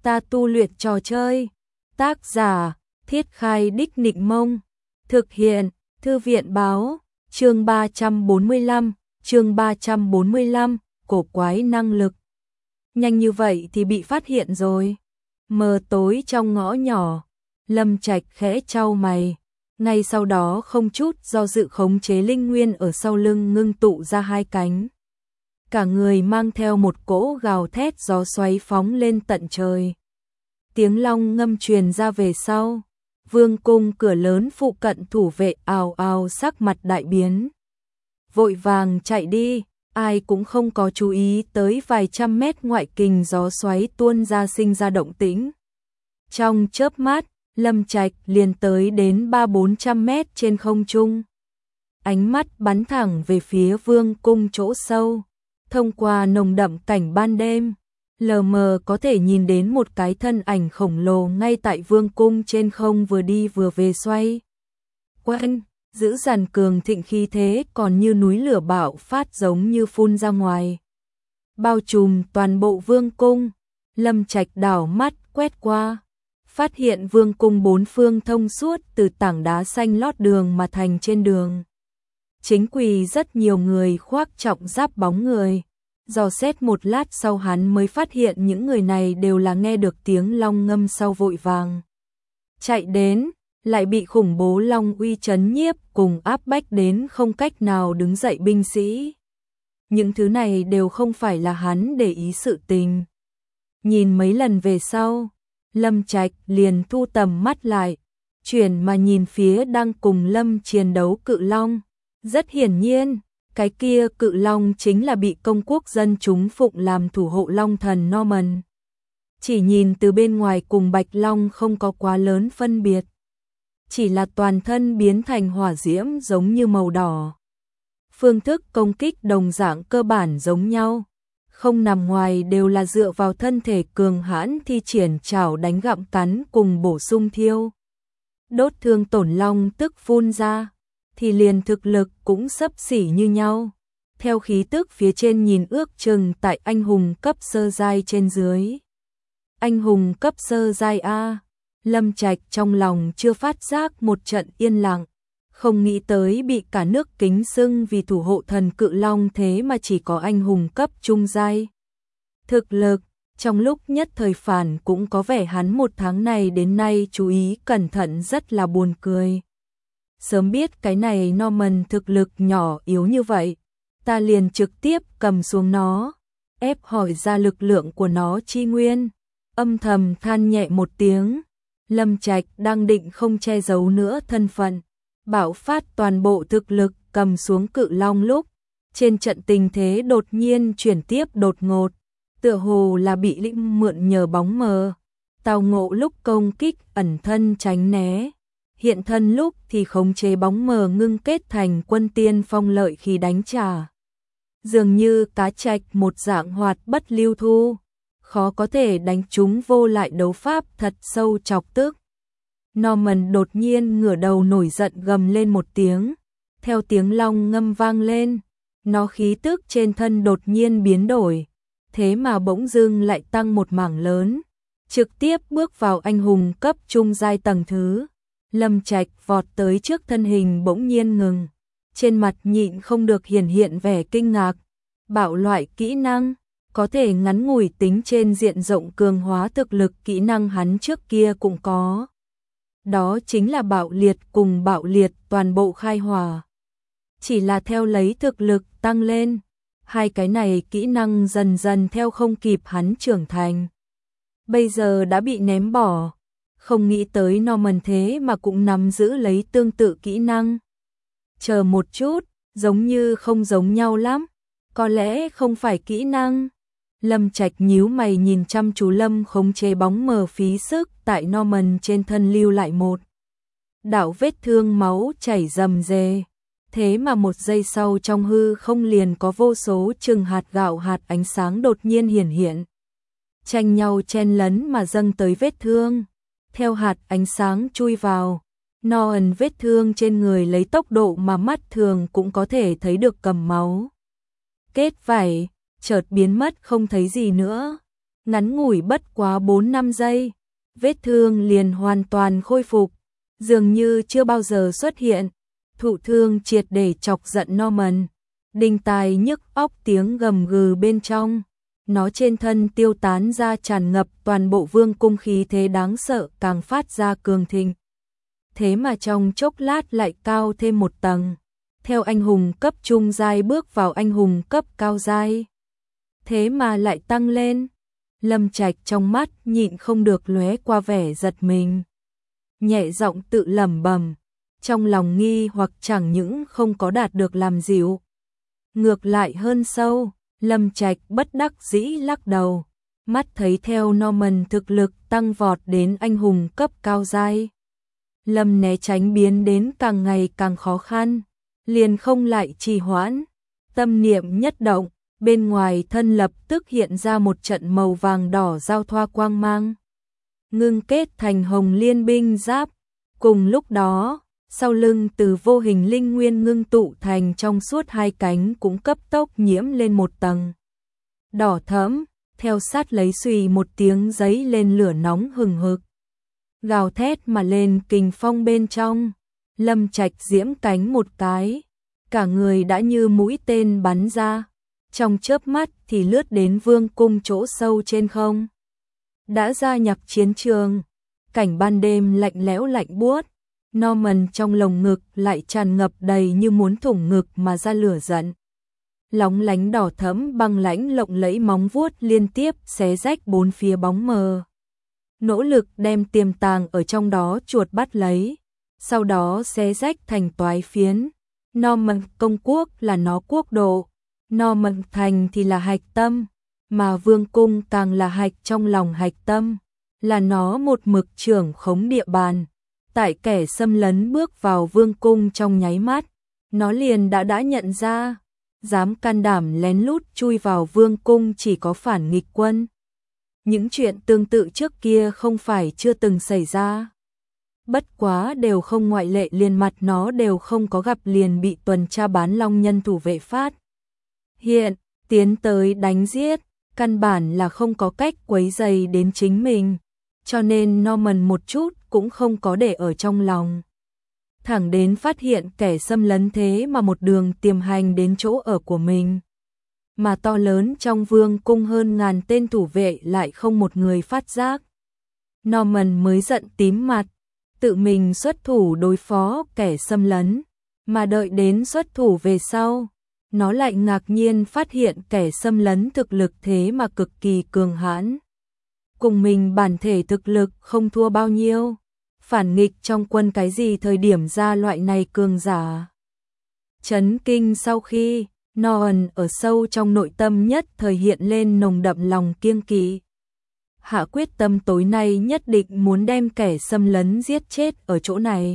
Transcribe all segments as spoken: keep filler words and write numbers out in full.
ta tu luyện trò chơi. Tác giả, Thiết Khai Đích Nịnh Mông. Thực hiện, Thư viện Báo. Chương ba trăm bốn mươi lăm, chương ba trăm bốn mươi lăm, cổ quái năng lực. Nhanh như vậy thì bị phát hiện rồi. Mờ tối trong ngõ nhỏ, Lâm Trạch khẽ chau mày, ngay sau đó không chút do dự khống chế linh nguyên ở sau lưng ngưng tụ ra hai cánh. Cả người mang theo một cỗ gào thét gió xoáy phóng lên tận trời. Tiếng long ngâm truyền ra về sau, vương cung cửa lớn phụ cận thủ vệ ào ào sắc mặt đại biến. Vội vàng chạy đi, ai cũng không có chú ý tới vài trăm mét ngoại kình gió xoáy tuôn ra sinh ra động tĩnh. Trong chớp mắt, Lâm Trạch liền tới đến ba bốn trăm mét trên không trung. Ánh mắt bắn thẳng về phía vương cung chỗ sâu, thông qua nồng đậm cảnh ban đêm, lờ mờ có thể nhìn đến một cái thân ảnh khổng lồ ngay tại vương cung trên không vừa đi vừa về xoay. Quanh, giữ dàn cường thịnh khí thế còn như núi lửa bạo phát giống như phun ra ngoài. Bao trùm toàn bộ vương cung, Lâm Trạch đảo mắt quét qua. Phát hiện vương cung bốn phương thông suốt từ tảng đá xanh lót đường mà thành trên đường. Chính quỳ rất nhiều người khoác trọng giáp bóng người. Dò xét một lát sau hắn mới phát hiện những người này đều là nghe được tiếng long ngâm sau vội vàng. Chạy đến, lại bị khủng bố long uy chấn nhiếp cùng áp bách đến không cách nào đứng dậy binh sĩ. Những thứ này đều không phải là hắn để ý sự tình. Nhìn mấy lần về sau, Lâm Trạch liền thu tầm mắt lại, chuyển mà nhìn phía đang cùng Lâm chiến đấu cự long. Rất hiển nhiên, cái kia cự long chính là bị công quốc dân chúng phụng làm thủ hộ long thần Norman. Chỉ nhìn từ bên ngoài cùng bạch long không có quá lớn phân biệt. Chỉ là toàn thân biến thành hỏa diễm giống như màu đỏ. Phương thức công kích đồng dạng cơ bản giống nhau. Không nằm ngoài đều là dựa vào thân thể cường hãn thi triển chảo đánh gặm cắn cùng bổ sung thiêu. Đốt thương tổn long tức phun ra, thì liền thực lực cũng xấp xỉ như nhau. Theo khí tức phía trên nhìn ước chừng tại anh hùng cấp sơ giai trên dưới. Anh hùng cấp sơ giai A, Lâm Trạch trong lòng chưa phát giác một trận yên lặng. Không nghĩ tới bị cả nước kính xưng vì thủ hộ thần cự long thế mà chỉ có anh hùng cấp trung giai. Thực lực, trong lúc nhất thời phản cũng có vẻ hắn một tháng này đến nay chú ý cẩn thận rất là buồn cười. Sớm biết cái này Norman thực lực nhỏ yếu như vậy, ta liền trực tiếp cầm xuống nó, ép hỏi ra lực lượng của nó chi nguyên. Âm thầm than nhẹ một tiếng, Lâm Trạch đang định không che giấu nữa thân phận, bạo phát toàn bộ thực lực cầm xuống cự long lúc, trên trận tình thế đột nhiên chuyển tiếp đột ngột, tựa hồ là bị lĩnh mượn nhờ bóng mờ, tào ngộ lúc công kích ẩn thân tránh né, hiện thân lúc thì khống chế bóng mờ ngưng kết thành quân tiên phong lợi khi đánh trả. Dường như cá trạch một dạng hoạt bất lưu thu, khó có thể đánh trúng vô lại đấu pháp thật sâu chọc tức. Norman đột nhiên ngửa đầu nổi giận gầm lên một tiếng, theo tiếng long ngâm vang lên, nó khí tức trên thân đột nhiên biến đổi, thế mà bỗng dưng lại tăng một mảng lớn, trực tiếp bước vào anh hùng cấp trung giai tầng thứ. Lâm Trạch vọt tới trước thân hình bỗng nhiên ngừng, trên mặt nhịn không được hiển hiện vẻ kinh ngạc. Bạo loại kỹ năng, có thể ngắn ngủi tính trên diện rộng cường hóa thực lực kỹ năng hắn trước kia cũng có. Đó chính là bạo liệt cùng bạo liệt toàn bộ khai hỏa. Chỉ là theo lấy thực lực tăng lên, hai cái này kỹ năng dần dần theo không kịp hắn trưởng thành. Bây giờ đã bị ném bỏ, không nghĩ tới Norman thế mà cũng nắm giữ lấy tương tự kỹ năng. Chờ một chút, giống như không giống nhau lắm, có lẽ không phải kỹ năng. Lâm Trạch nhíu mày nhìn chăm chú Lâm khống chế bóng mờ phí sức tại Norman trên thân lưu lại một đạo vết thương máu chảy rầm rề. Thế mà một giây sau trong hư không liền có vô số chừng hạt gạo hạt ánh sáng đột nhiên hiển hiện. Tranh nhau chen lấn mà dâng tới vết thương. Theo hạt ánh sáng chui vào, Norman vết thương trên người lấy tốc độ mà mắt thường cũng có thể thấy được cầm máu. Kết vảy chợt biến mất không thấy gì nữa. Ngắn ngủi bất quá bốn năm giây, vết thương liền hoàn toàn khôi phục, dường như chưa bao giờ xuất hiện. Thụ thương triệt để chọc giận Norman, đinh tai nhức óc tiếng gầm gừ bên trong. Nó trên thân tiêu tán ra tràn ngập toàn bộ vương cung khí thế đáng sợ càng phát ra cường thịnh. Thế mà trong chốc lát lại cao thêm một tầng, theo anh hùng cấp trung giai bước vào anh hùng cấp cao giai. Thế mà lại tăng lên. Lâm Trạch trong mắt nhịn không được lóe qua vẻ giật mình. Nhẹ giọng tự lẩm bẩm, trong lòng nghi hoặc chẳng những không có đạt được làm dịu, ngược lại hơn sâu. Lâm Trạch bất đắc dĩ lắc đầu, mắt thấy theo Norman thực lực tăng vọt đến anh hùng cấp cao giai. Lâm né tránh biến đến càng ngày càng khó khăn, liền không lại trì hoãn, tâm niệm nhất động, bên ngoài thân lập tức hiện ra một trận màu vàng đỏ giao thoa quang mang, ngưng kết thành hồng liên binh giáp. Cùng lúc đó, sau lưng từ vô hình linh nguyên ngưng tụ thành trong suốt hai cánh cũng cấp tốc nhiễm lên một tầng đỏ thẫm, theo sát lấy xùy một tiếng giấy lên lửa nóng hừng hực. Gào thét mà lên kình phong bên trong, Lâm Trạch diễm cánh một cái, cả người đã như mũi tên bắn ra, trong chớp mắt thì lướt đến vương cung chỗ sâu trên không. Đã gia nhập chiến trường, cảnh ban đêm lạnh lẽo lạnh buốt, Norman trong lồng ngực lại tràn ngập đầy như muốn thủng ngực mà ra lửa giận. Lóng lánh đỏ thẫm băng lãnh lộng lẫy móng vuốt liên tiếp xé rách bốn phía bóng mờ, nỗ lực đem tiềm tàng ở trong đó chuột bắt lấy, sau đó xé rách thành toái phiến. Norman công quốc là nó quốc độ, Norman thành thì là hạch tâm, mà vương cung càng là hạch trong lòng hạch tâm, là nó một mực trưởng khống địa bàn. Tại kẻ xâm lấn bước vào vương cung trong nháy mắt, nó liền đã đã nhận ra, dám can đảm lén lút chui vào vương cung chỉ có phản nghịch quân. Những chuyện tương tự trước kia không phải chưa từng xảy ra. Bất quá đều không ngoại lệ, liền mặt nó đều không có gặp liền bị tuần tra bán long nhân thủ vệ phát hiện, tiến tới đánh giết, căn bản là không có cách quấy rầy đến chính mình, cho nên Norman một chút cũng không có để ở trong lòng. Thẳng đến phát hiện kẻ xâm lấn thế mà một đường tiềm hành đến chỗ ở của mình, mà to lớn trong vương cung hơn ngàn tên thủ vệ lại không một người phát giác. Norman mới giận tím mặt, tự mình xuất thủ đối phó kẻ xâm lấn, mà đợi đến xuất thủ về sau, nó lại ngạc nhiên phát hiện kẻ xâm lấn thực lực thế mà cực kỳ cường hãn. Cùng mình bản thể thực lực không thua bao nhiêu, phản nghịch trong quân cái gì thời điểm ra loại này cường giả. Chấn kinh sau khi, Norman ở sâu trong nội tâm nhất thời hiện lên nồng đậm lòng kiêng kỵ. Hạ quyết tâm tối nay nhất định muốn đem kẻ xâm lấn giết chết ở chỗ này,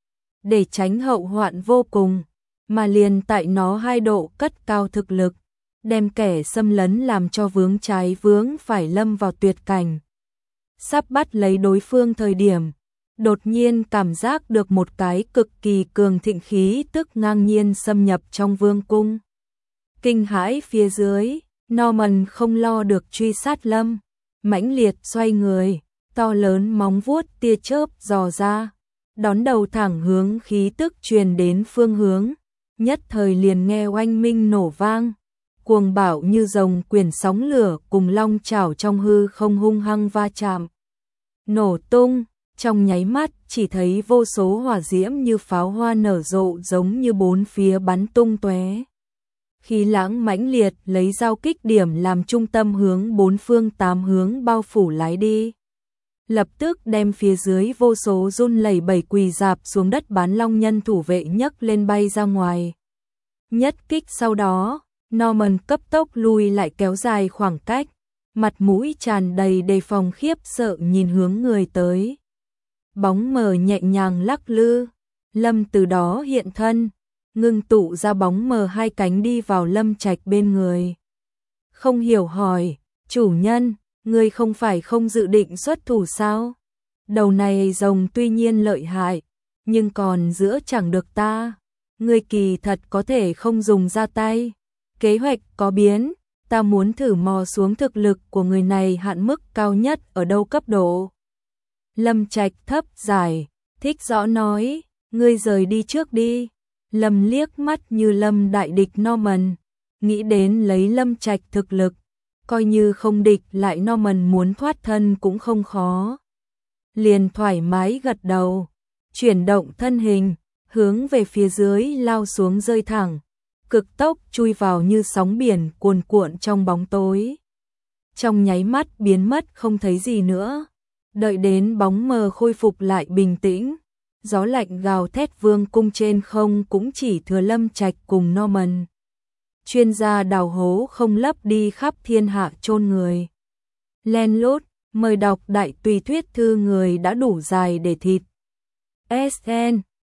để tránh hậu hoạn vô cùng, mà liền tại nó hai độ cất cao thực lực, đem kẻ xâm lấn làm cho vướng trái vướng phải lâm vào tuyệt cảnh. Sắp bắt lấy đối phương thời điểm, đột nhiên cảm giác được một cái cực kỳ cường thịnh khí tức ngang nhiên xâm nhập trong vương cung. Kinh hãi phía dưới, Norman không lo được truy sát Lâm, mãnh liệt xoay người, to lớn móng vuốt tia chớp dò ra, đón đầu thẳng hướng khí tức truyền đến phương hướng, nhất thời liền nghe oanh minh nổ vang, cuồng bạo như rồng quyển sóng lửa cùng long chảo trong hư không hung hăng va chạm, nổ tung. Trong nháy mắt chỉ thấy vô số hỏa diễm như pháo hoa nở rộ giống như bốn phía bắn tung tóe. Khí lãng mãnh liệt lấy giao kích điểm làm trung tâm hướng bốn phương tám hướng bao phủ lái đi. Lập tức đem phía dưới vô số run lẩy bẩy quỳ dạp xuống đất bán long nhân thủ vệ nhấc lên bay ra ngoài. Nhất kích sau đó, Norman cấp tốc lùi lại kéo dài khoảng cách, mặt mũi tràn đầy đề phòng khiếp sợ nhìn hướng người tới. Bóng mờ nhẹ nhàng lắc lư, Lâm từ đó hiện thân, ngưng tụ ra bóng mờ hai cánh đi vào Lâm Trạch bên người. Không hiểu hỏi, chủ nhân, ngươi không phải không dự định xuất thủ sao? Đầu này rồng tuy nhiên lợi hại, nhưng còn giữa chẳng được ta. Ngươi kỳ thật có thể không dùng ra tay. Kế hoạch có biến, ta muốn thử mò xuống thực lực của người này hạn mức cao nhất ở đâu cấp độ. Lâm Trạch thấp giải, thích rõ nói, ngươi rời đi trước đi. Lâm liếc mắt như Lâm đại địch Norman, nghĩ đến lấy Lâm Trạch thực lực, coi như không địch lại Norman muốn thoát thân cũng không khó. Liền thoải mái gật đầu, chuyển động thân hình, hướng về phía dưới lao xuống rơi thẳng, cực tốc chui vào như sóng biển cuồn cuộn trong bóng tối. Trong nháy mắt biến mất không thấy gì nữa, đợi đến bóng mờ khôi phục lại bình tĩnh, gió lạnh gào thét vương cung trên không cũng chỉ thừa Lâm Trạch cùng Norman. Chuyên gia đào hố không lấp đi khắp thiên hạ chôn người. Len lút, mời đọc đại tùy thuyết thư người đã đủ dài để thịt. ét en